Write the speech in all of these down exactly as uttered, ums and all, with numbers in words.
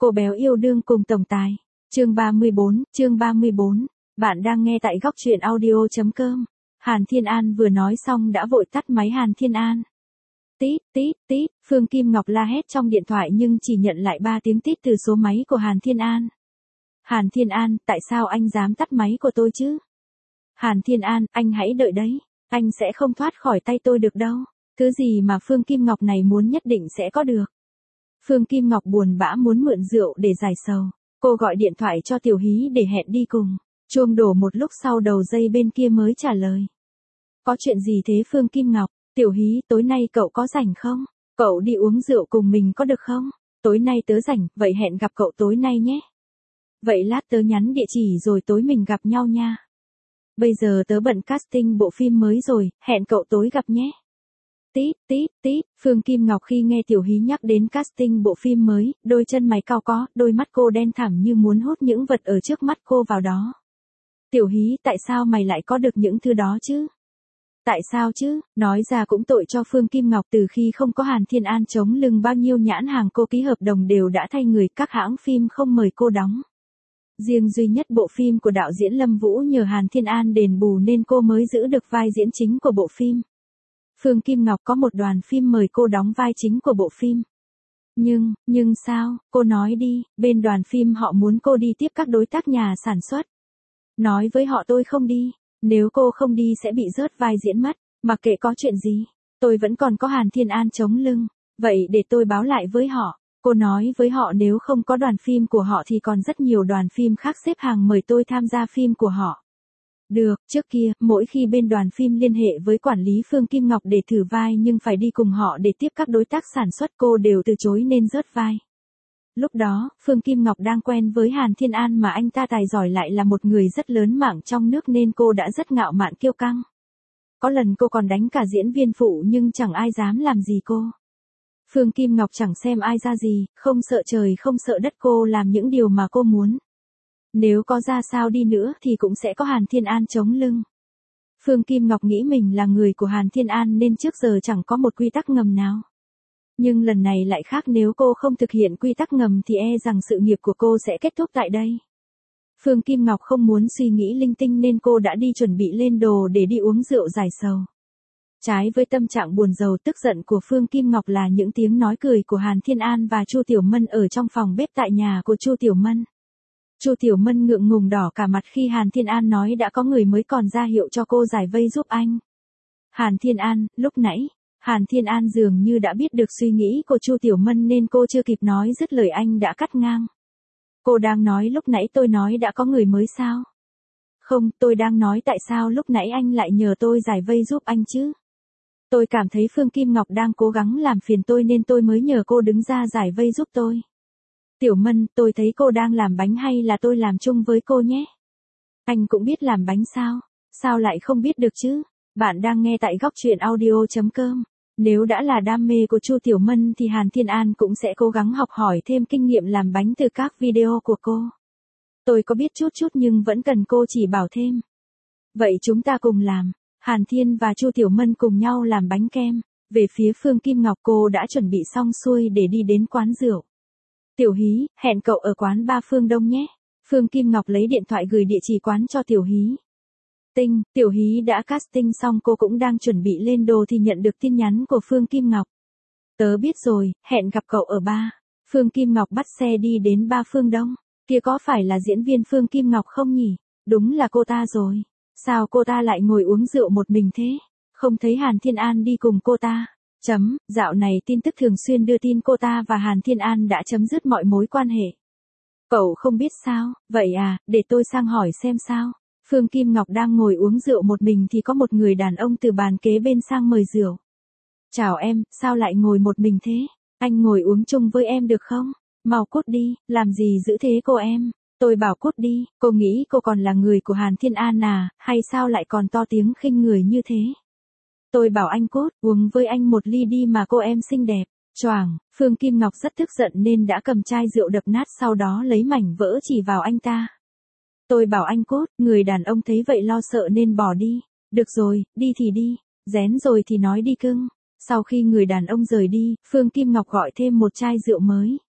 Cô béo yêu đương cùng tổng tài. Chương ba mươi bốn, chương ba mươi bốn. Bạn đang nghe tại góc truyện audio chấm com. Hàn Thiên An vừa nói xong đã vội tắt máy. Hàn Thiên An. Tít, tít, tít, Phương Kim Ngọc la hét trong điện thoại nhưng chỉ nhận lại ba tiếng tít từ số máy của Hàn Thiên An. Hàn Thiên An, tại sao anh dám tắt máy của tôi chứ? Hàn Thiên An, anh hãy đợi đấy, anh sẽ không thoát khỏi tay tôi được đâu. Thứ gì mà Phương Kim Ngọc này muốn nhất định sẽ có được. Phương Kim Ngọc buồn bã muốn mượn rượu để giải sầu. Cô gọi điện thoại cho Tiểu Hí để hẹn đi cùng. Chuông đổ một lúc sau đầu dây bên kia mới trả lời. Có chuyện gì thế Phương Kim Ngọc? Tiểu Hí, tối nay cậu có rảnh không? Cậu đi uống rượu cùng mình có được không? Tối nay tớ rảnh, vậy hẹn gặp cậu tối nay nhé. Vậy lát tớ nhắn địa chỉ rồi tối mình gặp nhau nha. Bây giờ tớ bận casting bộ phim mới rồi, hẹn cậu tối gặp nhé. Tít, tít, tít, Phương Kim Ngọc khi nghe Tiểu Hí nhắc đến casting bộ phim mới, đôi chân mày cau có, đôi mắt cô đen thẳm như muốn hút những vật ở trước mắt cô vào đó. Tiểu Hí, tại sao mày lại có được những thứ đó chứ? Tại sao chứ? Nói ra cũng tội cho Phương Kim Ngọc, từ khi không có Hàn Thiên An chống lưng bao nhiêu nhãn hàng cô ký hợp đồng đều đã thay người, các hãng phim không mời cô đóng. Riêng duy nhất bộ phim của đạo diễn Lâm Vũ nhờ Hàn Thiên An đền bù nên cô mới giữ được vai diễn chính của bộ phim. Phương Kim Ngọc có một đoàn phim mời cô đóng vai chính của bộ phim. Nhưng, nhưng sao, cô nói đi, bên đoàn phim họ muốn cô đi tiếp các đối tác nhà sản xuất. Nói với họ tôi không đi, nếu cô không đi sẽ bị rớt vai diễn mất, mặc kệ có chuyện gì, tôi vẫn còn có Hàn Thiên An chống lưng, vậy để tôi báo lại với họ. Cô nói với họ nếu không có đoàn phim của họ thì còn rất nhiều đoàn phim khác xếp hàng mời tôi tham gia phim của họ. Được, trước kia, mỗi khi bên đoàn phim liên hệ với quản lý Phương Kim Ngọc để thử vai nhưng phải đi cùng họ để tiếp các đối tác sản xuất cô đều từ chối nên rớt vai. Lúc đó, Phương Kim Ngọc đang quen với Hàn Thiên An mà anh ta tài giỏi lại là một người rất lớn mạng trong nước nên cô đã rất ngạo mạn kiêu căng. Có lần cô còn đánh cả diễn viên phụ nhưng chẳng ai dám làm gì cô. Phương Kim Ngọc chẳng xem ai ra gì, không sợ trời không sợ đất, cô làm những điều mà cô muốn. Nếu có ra sao đi nữa thì cũng sẽ có Hàn Thiên An chống lưng. Phương Kim Ngọc nghĩ mình là người của Hàn Thiên An nên trước giờ chẳng có một quy tắc ngầm nào. Nhưng lần này lại khác, nếu cô không thực hiện quy tắc ngầm thì e rằng sự nghiệp của cô sẽ kết thúc tại đây. Phương Kim Ngọc không muốn suy nghĩ linh tinh nên cô đã đi chuẩn bị lên đồ để đi uống rượu giải sầu. Trái với tâm trạng buồn rầu tức giận của Phương Kim Ngọc là những tiếng nói cười của Hàn Thiên An và Chu Tiểu Mân ở trong phòng bếp tại nhà của Chu Tiểu Mân. Chu Tiểu Mân ngượng ngùng đỏ cả mặt khi Hàn Thiên An nói đã có người mới còn ra hiệu cho cô giải vây giúp anh. Hàn Thiên An, lúc nãy, Hàn Thiên An dường như đã biết được suy nghĩ của Chu Tiểu Mân nên cô chưa kịp nói dứt lời anh đã cắt ngang. Cô đang nói lúc nãy tôi nói đã có người mới sao? Không, tôi đang nói tại sao lúc nãy anh lại nhờ tôi giải vây giúp anh chứ? Tôi cảm thấy Phương Kim Ngọc đang cố gắng làm phiền tôi nên tôi mới nhờ cô đứng ra giải vây giúp tôi. Tiểu Mân, tôi thấy cô đang làm bánh hay là tôi làm chung với cô nhé? Anh cũng biết làm bánh sao? Sao lại không biết được chứ? Bạn đang nghe tại góc truyện audio chấm com. Nếu đã là đam mê của Chu Tiểu Mân thì Hàn Thiên An cũng sẽ cố gắng học hỏi thêm kinh nghiệm làm bánh từ các video của cô. Tôi có biết chút chút nhưng vẫn cần cô chỉ bảo thêm. Vậy chúng ta cùng làm. Hàn Thiên và Chu Tiểu Mân cùng nhau làm bánh kem. Về phía Phương Kim Ngọc, cô đã chuẩn bị xong xuôi để đi đến quán rượu. Tiểu Hí, hẹn cậu ở quán ba Phương Đông nhé. Phương Kim Ngọc lấy điện thoại gửi địa chỉ quán cho Tiểu Hí. Tinh, Tiểu Hí đã casting xong, cô cũng đang chuẩn bị lên đồ thì nhận được tin nhắn của Phương Kim Ngọc. Tớ biết rồi, hẹn gặp cậu ở ba. Phương Kim Ngọc bắt xe đi đến ba Phương Đông. Kia có phải là diễn viên Phương Kim Ngọc không nhỉ? Đúng là cô ta rồi. Sao cô ta lại ngồi uống rượu một mình thế? Không thấy Hàn Thiên An đi cùng cô ta. Chấm, dạo này tin tức thường xuyên đưa tin cô ta và Hàn Thiên An đã chấm dứt mọi mối quan hệ. Cậu không biết sao? Vậy à, để tôi sang hỏi xem sao. Phương Kim Ngọc đang ngồi uống rượu một mình thì có một người đàn ông từ bàn kế bên sang mời rượu. Chào em, sao lại ngồi một mình thế? Anh ngồi uống chung với em được không? Mau cút đi, làm gì giữ thế cô em? Tôi bảo cút đi, cô nghĩ cô còn là người của Hàn Thiên An à, hay sao lại còn to tiếng khinh người như thế? Tôi bảo anh cút, uống với anh một ly đi mà cô em xinh đẹp. Choàng, Phương Kim Ngọc rất tức giận nên đã cầm chai rượu đập nát sau đó lấy mảnh vỡ chỉ vào anh ta. Tôi bảo anh cút, người đàn ông thấy vậy lo sợ nên bỏ đi. Được rồi, đi thì đi, rén rồi thì nói đi cưng. Sau khi người đàn ông rời đi, Phương Kim Ngọc gọi thêm một chai rượu mới.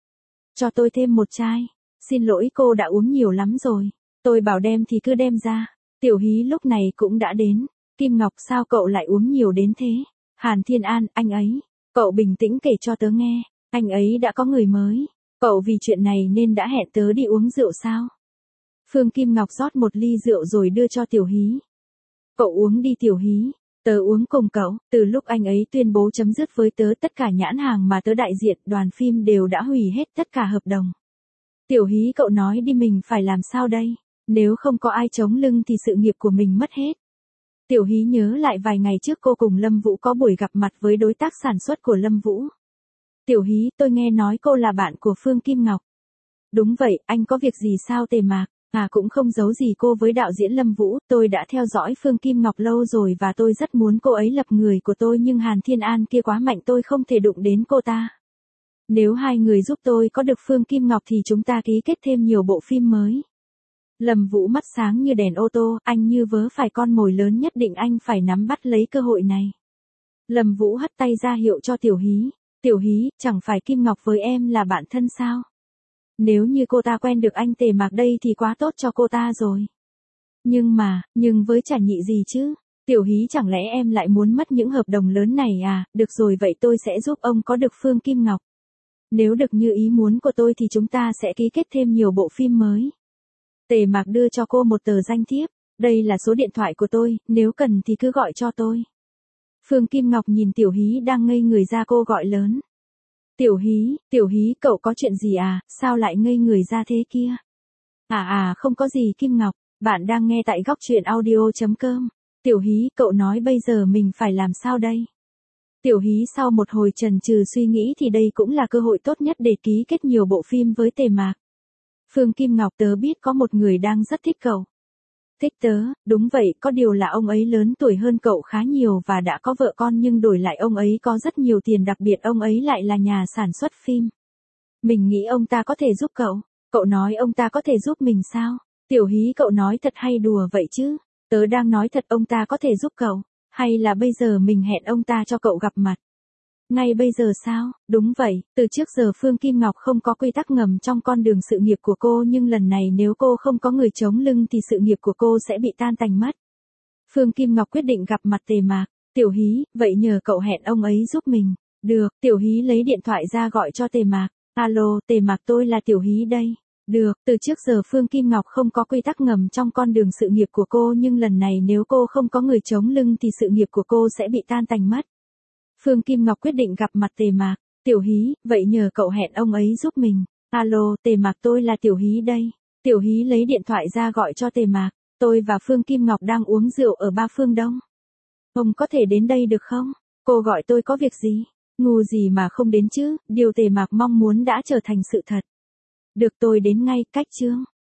cho tôi thêm một chai. Xin lỗi cô đã uống nhiều lắm rồi. Tôi bảo đem thì cứ đem ra. Tiểu Hí lúc này cũng đã đến. Kim Ngọc sao cậu lại uống nhiều đến thế? Hàn Thiên An, anh ấy. Cậu bình tĩnh kể cho tớ nghe. Anh ấy đã có người mới. Cậu vì chuyện này nên đã hẹn tớ đi uống rượu sao? Phương Kim Ngọc rót một ly rượu rồi đưa cho Tiểu Hí. Cậu uống đi Tiểu Hí. Tớ uống cùng cậu. Từ lúc anh ấy tuyên bố chấm dứt với tớ, tất cả nhãn hàng mà tớ đại diện, đoàn phim đều đã hủy hết tất cả hợp đồng. Tiểu Hí, cậu nói đi, mình phải làm sao đây? Nếu không có ai chống lưng thì sự nghiệp của mình mất hết. Tiểu Hí nhớ lại vài ngày trước cô cùng Lâm Vũ có buổi gặp mặt với đối tác sản xuất của Lâm Vũ. Tiểu Hí, tôi nghe nói cô là bạn của Phương Kim Ngọc. Đúng vậy, anh có việc gì sao Tề Mạc? À, cũng không giấu gì cô với đạo diễn Lâm Vũ, tôi đã theo dõi Phương Kim Ngọc lâu rồi và tôi rất muốn cô ấy lập người của tôi, nhưng Hàn Thiên An kia quá mạnh, tôi không thể đụng đến cô ta. Nếu hai người giúp tôi có được Phương Kim Ngọc thì chúng ta ký kết thêm nhiều bộ phim mới. Lâm Vũ mắt sáng như đèn ô tô, anh như vớ phải con mồi lớn, nhất định anh phải nắm bắt lấy cơ hội này. Lâm Vũ hất tay ra hiệu cho Tiểu Hí. Tiểu Hí, chẳng phải Kim Ngọc với em là bạn thân sao? Nếu như cô ta quen được anh Tề Mạc đây thì quá tốt cho cô ta rồi. Nhưng mà, nhưng với chả nhị gì chứ? Tiểu Hí, chẳng lẽ em lại muốn mất những hợp đồng lớn này à? Được rồi, vậy tôi sẽ giúp ông có được Phương Kim Ngọc. Nếu được như ý muốn của tôi thì chúng ta sẽ ký kết thêm nhiều bộ phim mới. Tề Mạc đưa cho cô một tờ danh thiếp. Đây là số điện thoại của tôi, nếu cần thì cứ gọi cho tôi. Phương Kim Ngọc nhìn Tiểu Hí đang ngây người ra, cô gọi lớn. Tiểu Hí, Tiểu Hí, cậu có chuyện gì à, sao lại ngây người ra thế kia? À à, không có gì Kim Ngọc, bạn đang nghe tại góc truyện audio chấm com. Tiểu Hí, cậu nói bây giờ mình phải làm sao đây? Tiểu Hí sau một hồi chần chừ suy nghĩ thì đây cũng là cơ hội tốt nhất để ký kết nhiều bộ phim với Tề Mạc. Phương Kim Ngọc, tớ biết có một người đang rất thích cậu. Thích tớ, đúng vậy, có điều là ông ấy lớn tuổi hơn cậu khá nhiều và đã có vợ con, nhưng đổi lại ông ấy có rất nhiều tiền, đặc biệt ông ấy lại là nhà sản xuất phim. Mình nghĩ ông ta có thể giúp cậu. Cậu nói ông ta có thể giúp mình sao? Tiểu Hí, cậu nói thật hay đùa vậy chứ? Tớ đang nói thật, ông ta có thể giúp cậu. Hay là bây giờ mình hẹn ông ta cho cậu gặp mặt? Ngay bây giờ sao? Đúng vậy, từ trước giờ Phương Kim Ngọc không có quy tắc ngầm trong con đường sự nghiệp của cô, nhưng lần này nếu cô không có người chống lưng thì sự nghiệp của cô sẽ bị tan tành mất. Phương Kim Ngọc quyết định gặp mặt Tề Mạc. Tiểu Hí, vậy nhờ cậu hẹn ông ấy giúp mình. Được, Tiểu Hí lấy điện thoại ra gọi cho Tề Mạc. Alo, Tề Mạc, tôi là Tiểu Hí đây. Được, từ trước giờ Phương Kim Ngọc không có quy tắc ngầm trong con đường sự nghiệp của cô, nhưng lần này nếu cô không có người chống lưng thì sự nghiệp của cô sẽ bị tan tành mất. Phương Kim Ngọc quyết định gặp mặt Tề Mạc. Tiểu Hí, vậy nhờ cậu hẹn ông ấy giúp mình. Alo, Tề Mạc, tôi là Tiểu Hí đây. Tiểu Hí lấy điện thoại ra gọi cho Tề Mạc. Tôi và Phương Kim Ngọc đang uống rượu ở Ba Phương Đông. Ông có thể đến đây được không? Cô gọi tôi có việc gì? Ngu gì mà không đến chứ, điều Tề Mạc mong muốn đã trở thành sự thật. Được, tôi đến ngay, cách chương.